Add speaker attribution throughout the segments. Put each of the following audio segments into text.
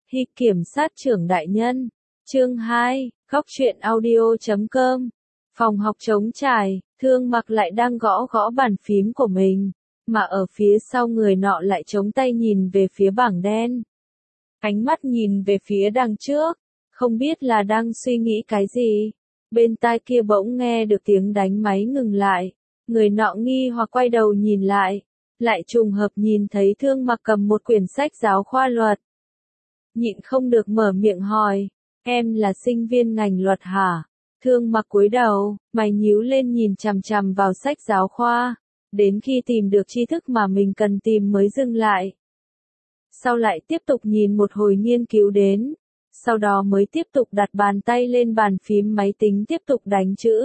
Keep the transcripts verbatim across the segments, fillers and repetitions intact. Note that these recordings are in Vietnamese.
Speaker 1: Hi kiểm sát trưởng đại nhân. Chương hai, góc truyện audio chấm com. Phòng học trống trải, Thương Mặc lại đang gõ gõ bàn phím của mình, mà ở phía sau người nọ lại chống tay nhìn về phía bảng đen. Ánh mắt nhìn về phía đằng trước, không biết là đang suy nghĩ cái gì. Bên tai kia bỗng nghe được tiếng đánh máy ngừng lại, người nọ nghi hoặc quay đầu nhìn lại, lại trùng hợp nhìn thấy Thương Mặc cầm một quyển sách giáo khoa luật. Nhịn không được mở miệng hỏi, em là sinh viên ngành luật hả? Thương Mặc cúi đầu, mày nhíu lên nhìn chằm chằm vào sách giáo khoa, đến khi tìm được tri thức mà mình cần tìm mới dừng lại. Sau lại tiếp tục nhìn một hồi nghiên cứu đến, sau đó mới tiếp tục đặt bàn tay lên bàn phím máy tính tiếp tục đánh chữ.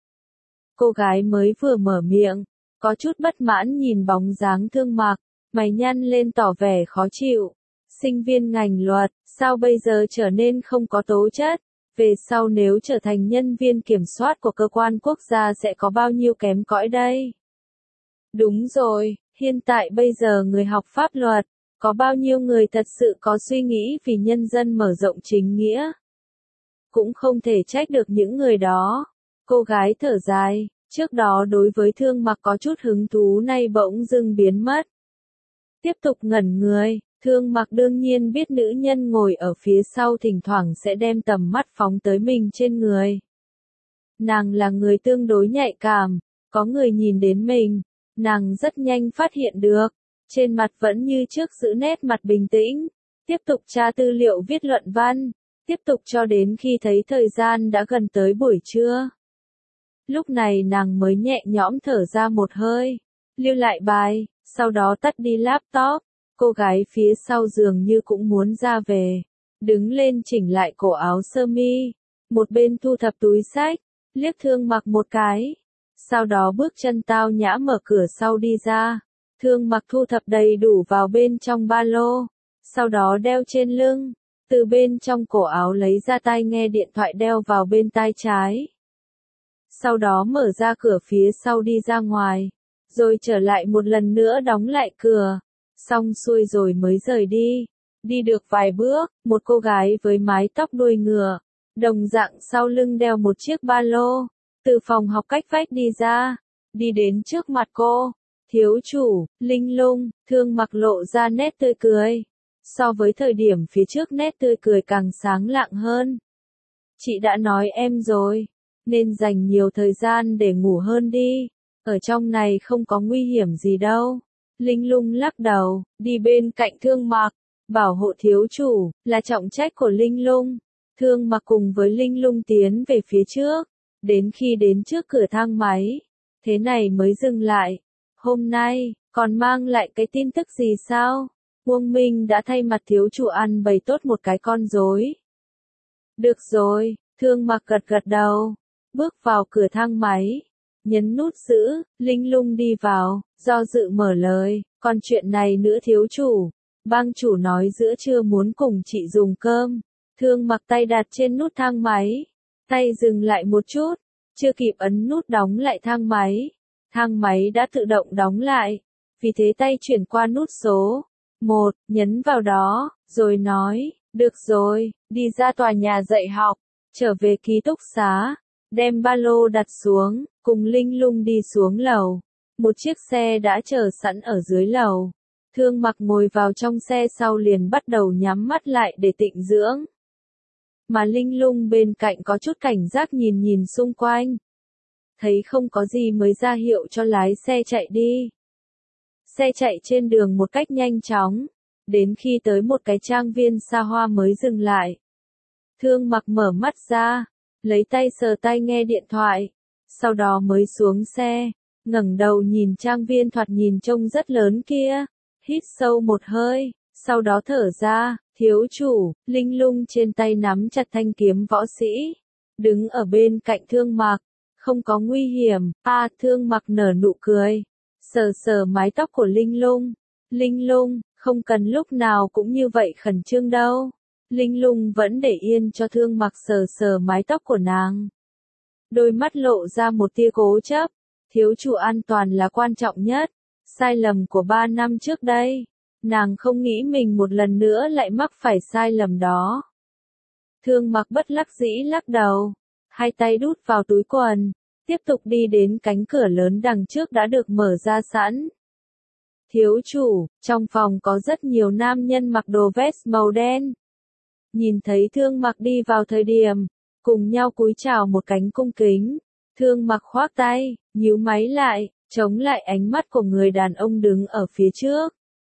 Speaker 1: Cô gái mới vừa mở miệng, có chút bất mãn nhìn bóng dáng Thương Mặc, mày nhăn lên tỏ vẻ khó chịu. Sinh viên ngành luật, sao bây giờ trở nên không có tố chất? Về sau nếu trở thành nhân viên kiểm soát của cơ quan quốc gia sẽ có bao nhiêu kém cỏi đây? Đúng rồi, hiện tại bây giờ người học pháp luật, có bao nhiêu người thật sự có suy nghĩ vì nhân dân mở rộng chính nghĩa? Cũng không thể trách được những người đó. Cô gái thở dài, trước đó đối với Thương Mặc có chút hứng thú nay bỗng dưng biến mất. Tiếp tục ngẩn người, Thương Mặc đương nhiên biết nữ nhân ngồi ở phía sau thỉnh thoảng sẽ đem tầm mắt phóng tới mình trên người. Nàng là người tương đối nhạy cảm, có người nhìn đến mình, nàng rất nhanh phát hiện được, trên mặt vẫn như trước giữ nét mặt bình tĩnh, tiếp tục tra tư liệu viết luận văn, tiếp tục cho đến khi thấy thời gian đã gần tới buổi trưa. Lúc này nàng mới nhẹ nhõm thở ra một hơi, lưu lại bài, sau đó tắt đi laptop. Cô gái phía sau dường như cũng muốn ra về, đứng lên chỉnh lại cổ áo sơ mi, một bên thu thập túi sách, liếc Thương Mặc một cái, sau đó bước chân tao nhã mở cửa sau đi ra. Thương Mặc thu thập đầy đủ vào bên trong ba lô, sau đó đeo trên lưng, từ bên trong cổ áo lấy ra tai nghe điện thoại đeo vào bên tai trái. Sau đó mở ra cửa phía sau đi ra ngoài, rồi trở lại một lần nữa đóng lại cửa. Xong xuôi rồi mới rời đi. Đi được vài bước, một cô gái với mái tóc đuôi ngựa, đồng dạng sau lưng đeo một chiếc ba lô, từ phòng học cách vách đi ra, đi đến trước mặt cô. Thiếu chủ, Linh Lung. Thương Mặc lộ ra nét tươi cười. So với thời điểm phía trước nét tươi cười càng sáng lạng hơn. Chị đã nói em rồi, nên dành nhiều thời gian để ngủ hơn đi, ở trong này không có nguy hiểm gì đâu. Linh Lung lắc đầu, đi bên cạnh Thương Mặc, bảo hộ thiếu chủ, là trọng trách của Linh Lung. Thương Mặc cùng với Linh Lung tiến về phía trước, đến khi đến trước cửa thang máy, thế này mới dừng lại. Hôm nay, còn mang lại cái tin tức gì sao? Uông Minh đã thay mặt thiếu chủ ăn bày tốt một cái con rối. Được rồi, Thương Mặc gật gật đầu, bước vào cửa thang máy. Nhấn nút giữ, Linh Lung đi vào, do dự mở lời, còn chuyện này nữa thiếu chủ. Bang chủ nói giữa trưa muốn cùng chị dùng cơm. Thương Mặc tay đặt trên nút thang máy, tay dừng lại một chút, chưa kịp ấn nút đóng lại thang máy. Thang máy đã tự động đóng lại, vì thế tay chuyển qua nút số một, nhấn vào đó, rồi nói, được rồi, đi ra tòa nhà dạy học, trở về ký túc xá. Đem ba lô đặt xuống, cùng Linh Lung đi xuống lầu. Một chiếc xe đã chờ sẵn ở dưới lầu. Thương Mặc ngồi vào trong xe sau liền bắt đầu nhắm mắt lại để tịnh dưỡng. Mà Linh Lung bên cạnh có chút cảnh giác nhìn nhìn xung quanh. Thấy không có gì mới ra hiệu cho lái xe chạy đi. Xe chạy trên đường một cách nhanh chóng, đến khi tới một cái trang viên xa hoa mới dừng lại. Thương Mặc mở mắt ra, lấy tay sờ tai nghe điện thoại, sau đó mới xuống xe, ngẩng đầu nhìn trang viên thoạt nhìn trông rất lớn kia, hít sâu một hơi, sau đó thở ra, thiếu chủ. Linh Lung trên tay nắm chặt thanh kiếm võ sĩ, đứng ở bên cạnh Thương Mặc, không có nguy hiểm. A à, Thương Mặc nở nụ cười, sờ sờ mái tóc của Linh Lung. Linh Lung, không cần lúc nào cũng như vậy khẩn trương đâu. Linh Lung vẫn để yên cho Thương Mặc sờ sờ mái tóc của nàng. Đôi mắt lộ ra một tia cố chấp, thiếu chủ an toàn là quan trọng nhất. Sai lầm của ba năm trước đây, Nàng không nghĩ mình một lần nữa lại mắc phải sai lầm đó. Thương Mặc bất đắc dĩ lắc đầu, hai tay đút vào túi quần, tiếp tục đi đến cánh cửa lớn đằng trước đã được mở ra sẵn. Thiếu chủ, trong phòng có rất nhiều nam nhân mặc đồ vest màu đen. Nhìn thấy Thương Mặc đi vào thời điểm, cùng nhau cúi chào một cánh cung kính. Thương Mặc khoác tay, nhíu máy lại, chống lại ánh mắt của người đàn ông đứng ở phía trước.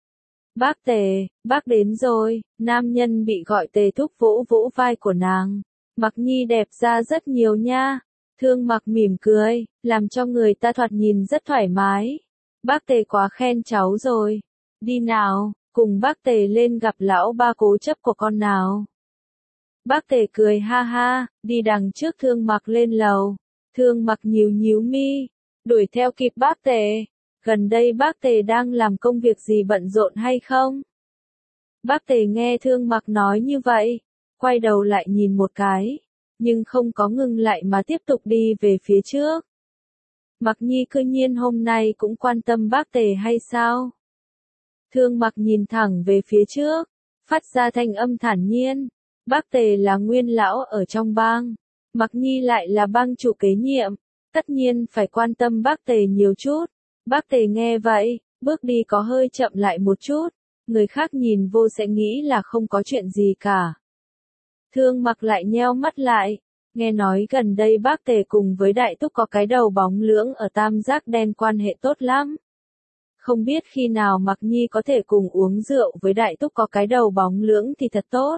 Speaker 1: Bác Tề, bác đến rồi, nam nhân bị gọi Tề thúc vỗ vỗ vai của nàng. Mặc Nhi đẹp ra rất nhiều nha. Thương Mặc mỉm cười, làm cho người ta thoạt nhìn rất thoải mái. Bác Tề quá khen cháu rồi. Đi nào, cùng bác Tề lên gặp lão ba cố chấp của con nào. Bác Tề cười ha ha, đi đằng trước Thương Mặc lên lầu. Thương Mặc nhíu nhíu mi, đuổi theo kịp bác Tề. Gần đây bác Tề đang làm công việc gì bận rộn hay không? Bác Tề nghe Thương Mặc nói như vậy, quay đầu lại nhìn một cái, nhưng không có ngừng lại mà tiếp tục đi về phía trước. Mặc Nhi cư nhiên hôm nay cũng quan tâm bác Tề hay sao? Thương Mặc nhìn thẳng về phía trước, phát ra thanh âm thản nhiên. Bác Tề là nguyên lão ở trong bang, Mặc Nhi lại là bang chủ kế nhiệm, tất nhiên phải quan tâm bác Tề nhiều chút. Bác Tề nghe vậy, bước đi có hơi chậm lại một chút, người khác nhìn vô sẽ nghĩ là không có chuyện gì cả. Thương Mặc lại nheo mắt lại, nghe nói gần đây bác Tề cùng với Đại Túc có cái đầu bóng lưỡng ở Tam Giác Đen quan hệ tốt lắm. Không biết khi nào Mặc Nhi có thể cùng uống rượu với Đại Túc có cái đầu bóng lưỡng thì thật tốt.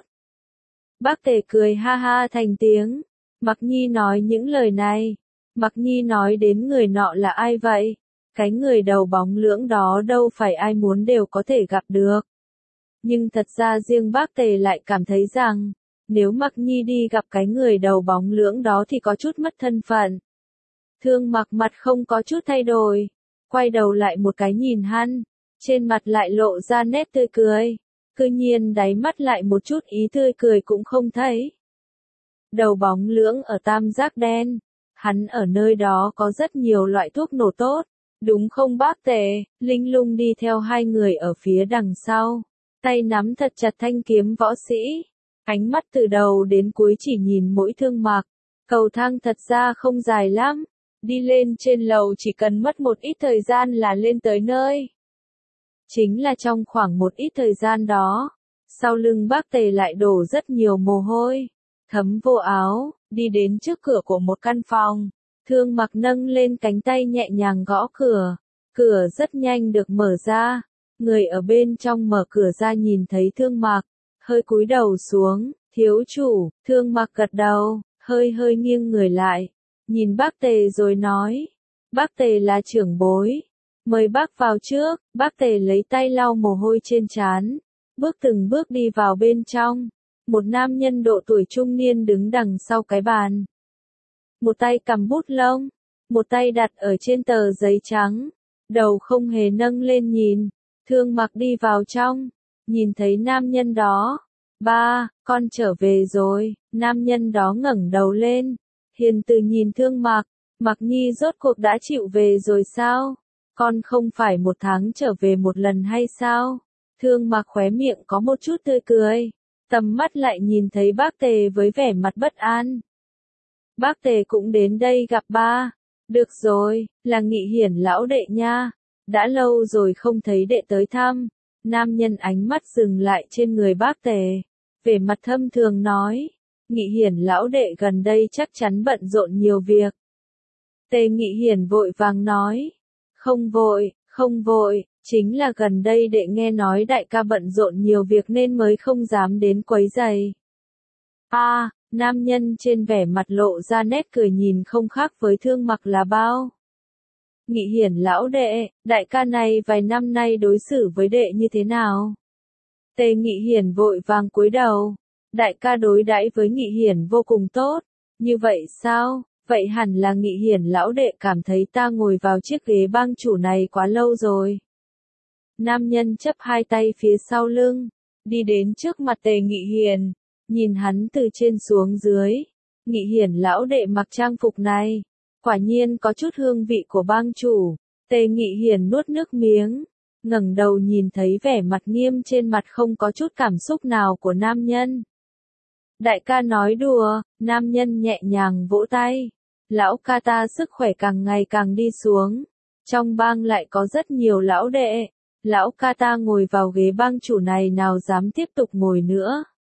Speaker 1: Bác Tề cười ha ha thành tiếng. Mặc Nhi nói những lời này. Mặc Nhi nói đến người nọ là ai vậy? Cái người đầu bóng lưỡng đó đâu phải ai muốn đều có thể gặp được. Nhưng thật ra riêng bác Tề lại cảm thấy rằng, nếu Mặc Nhi đi gặp cái người đầu bóng lưỡng đó thì có chút mất thân phận. Thương Mặc mặt không có chút thay đổi, quay đầu lại một cái nhìn hắn, trên mặt lại lộ ra nét tươi cười, cư nhiên đáy mắt lại một chút ý tươi cười cũng không thấy. Đầu bóng lưỡng ở Tam Giác Đen, hắn ở nơi đó có rất nhiều loại thuốc nổ tốt, đúng không bác Tề? Linh Lung đi theo hai người ở phía đằng sau, tay nắm thật chặt thanh kiếm võ sĩ, ánh mắt từ đầu đến cuối chỉ nhìn mỗi Thương Mặc. Cầu thang thật ra không dài lắm, đi lên trên lầu chỉ cần mất một ít thời gian là lên tới nơi. Chính là trong khoảng một ít thời gian đó, sau lưng bác Tề lại đổ rất nhiều mồ hôi, thấm vô áo, đi đến trước cửa của một căn phòng. Thương Mặc nâng lên cánh tay nhẹ nhàng gõ cửa, cửa rất nhanh được mở ra, người ở bên trong mở cửa ra nhìn thấy Thương Mặc, hơi cúi đầu xuống, thiếu chủ. Thương Mặc gật đầu, hơi hơi nghiêng người lại, nhìn bác Tề rồi nói, bác Tề là trưởng bối, mời bác vào trước. Bác Tề lấy tay lau mồ hôi trên trán, bước từng bước đi vào bên trong. Một nam nhân độ tuổi trung niên đứng đằng sau cái bàn, một tay cầm bút lông, một tay đặt ở trên tờ giấy trắng, đầu không hề nâng lên nhìn. Thương Mặc đi vào trong, nhìn thấy nam nhân đó. Ba, con trở về rồi. Nam nhân đó ngẩng đầu lên, hiền từ nhìn Thương Mặc. Mặc Nhi rốt cuộc đã chịu về rồi sao? Con không phải một tháng trở về một lần hay sao? Thương Mặc khóe miệng có một chút tươi cười, tầm mắt lại nhìn thấy bác Tề với vẻ mặt bất an. Bác Tề cũng đến đây gặp ba. Được rồi, là Nghị Hiển lão đệ nha. Đã lâu rồi không thấy đệ tới thăm. Nam nhân ánh mắt dừng lại trên người bác Tề, vẻ mặt thâm thường nói. Nghị Hiển lão đệ gần đây chắc chắn bận rộn nhiều việc. Tề Nghị Hiển vội vàng nói. Không vội, không vội, chính là gần đây đệ nghe nói đại ca bận rộn nhiều việc nên mới không dám đến quấy rầy. A, à, nam nhân trên vẻ mặt lộ ra nét cười nhìn không khác với Thương Mặc là bao. Nghị Hiển lão đệ, đại ca này vài năm nay đối xử với đệ như thế nào? Tề Nghị Hiển vội vàng cúi đầu. Đại ca đối đãi với Nghị Hiển vô cùng tốt. Như vậy sao? Vậy hẳn là Nghị Hiển lão đệ cảm thấy ta ngồi vào chiếc ghế bang chủ này quá lâu rồi. Nam nhân chấp hai tay phía sau lưng, đi đến trước mặt Tề Nghị Hiển, nhìn hắn từ trên xuống dưới. Nghị Hiển lão đệ mặc trang phục này, quả nhiên có chút hương vị của bang chủ. Tề Nghị Hiển nuốt nước miếng, ngẩng đầu nhìn thấy vẻ mặt nghiêm trên mặt không có chút cảm xúc nào của nam nhân. Đại ca nói đùa, nam nhân nhẹ nhàng vỗ tay. Lão ca ta sức khỏe càng ngày càng đi xuống. Trong bang lại có rất nhiều lão đệ. Lão ca ta ngồi vào ghế bang chủ này nào dám tiếp tục ngồi nữa.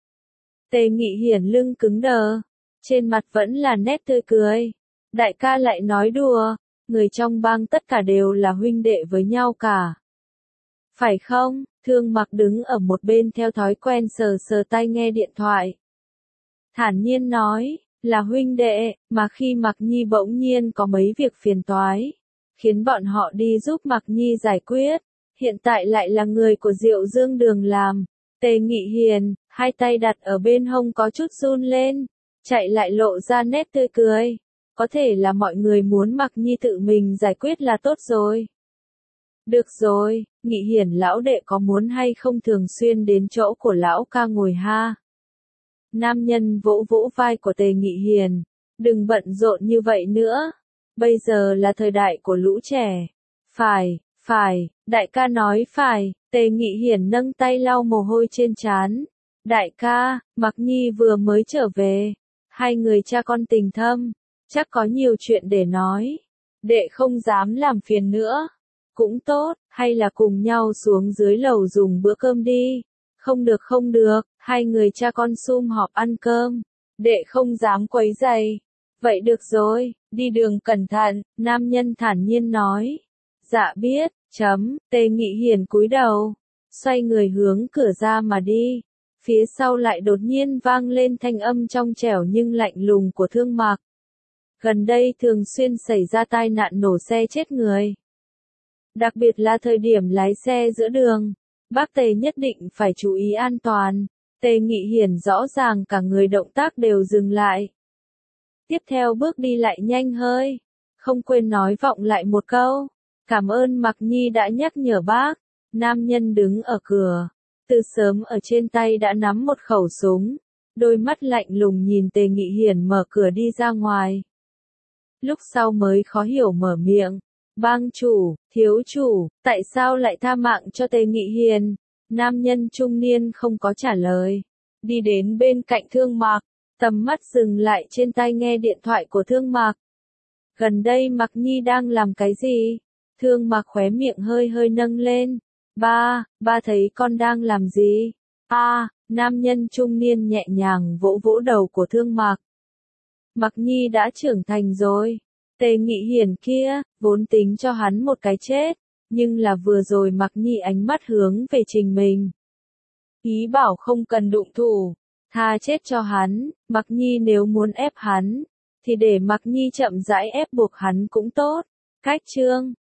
Speaker 1: Tề Nghị Hiển lưng cứng đờ. Trên mặt vẫn là nét tươi cười. Đại ca lại nói đùa. Người trong bang tất cả đều là huynh đệ với nhau cả. Phải không? Thương Mặc đứng ở một bên theo thói quen sờ sờ tay nghe điện thoại. Thản nhiên nói, là huynh đệ, mà khi Mặc Nhi bỗng nhiên có mấy việc phiền toái, khiến bọn họ đi giúp Mặc Nhi giải quyết, hiện tại lại là người của Diệu Dương Đường làm. Tề Nghị Hiền, hai tay đặt ở bên hông có chút run lên, chạy lại lộ ra nét tươi cười. Có thể là mọi người muốn Mặc Nhi tự mình giải quyết là tốt rồi. Được rồi, Nghị Hiển lão đệ có muốn hay không thường xuyên đến chỗ của lão ca ngồi ha? Nam nhân vỗ vỗ vai của Tề Nghị Hiền, đừng bận rộn như vậy nữa. Bây giờ là thời đại của lũ trẻ. Phải, phải, đại ca nói phải, Tề Nghị Hiển nâng tay lau mồ hôi trên trán. Đại ca, Mặc Nhi vừa mới trở về. Hai người cha con tình thâm, chắc có nhiều chuyện để nói. Đệ không dám làm phiền nữa. Cũng tốt, hay là cùng nhau xuống dưới lầu dùng bữa cơm đi. Không được không được, hai người cha con sum họp ăn cơm. Đệ không dám quấy rầy. Vậy được rồi, đi đường cẩn thận, nam nhân thản nhiên nói. Dạ biết, chấm, Tề Nghị Hiển cúi đầu, xoay người hướng cửa ra mà đi. Phía sau lại đột nhiên vang lên thanh âm trong trẻo nhưng lạnh lùng của Thương Mặc. Gần đây thường xuyên xảy ra tai nạn nổ xe chết người. Đặc biệt là thời điểm lái xe giữa đường, bác Tề nhất định phải chú ý an toàn. Tề Nghị Hiển rõ ràng cả người động tác đều dừng lại. Tiếp theo bước đi lại nhanh hơi, không quên nói vọng lại một câu. Cảm ơn Mặc Nhi đã nhắc nhở bác. Nam nhân đứng ở cửa, từ sớm ở trên tay đã nắm một khẩu súng, đôi mắt lạnh lùng nhìn Tề Nghị Hiển mở cửa đi ra ngoài. Lúc sau mới khó hiểu mở miệng. Bang chủ, thiếu chủ, tại sao lại tha mạng cho Tề Nghị Hiền? Nam nhân trung niên không có trả lời. Đi đến bên cạnh Thương Mặc, tầm mắt dừng lại trên tai nghe điện thoại của Thương Mặc. Gần đây Mặc Nhi đang làm cái gì? Thương Mặc khóe miệng hơi hơi nâng lên. Ba, ba thấy con đang làm gì? A, à, nam nhân trung niên nhẹ nhàng vỗ vỗ đầu của Thương Mặc. Mặc Nhi đã trưởng thành rồi. Tề Nghị Hiển kia, vốn tính cho hắn một cái chết, nhưng là vừa rồi Mặc Nhi ánh mắt hướng về Trình mình. Ý bảo không cần đụng thủ, tha chết cho hắn. Mặc Nhi nếu muốn ép hắn, thì để Mặc Nhi chậm rãi ép buộc hắn cũng tốt. Cách chương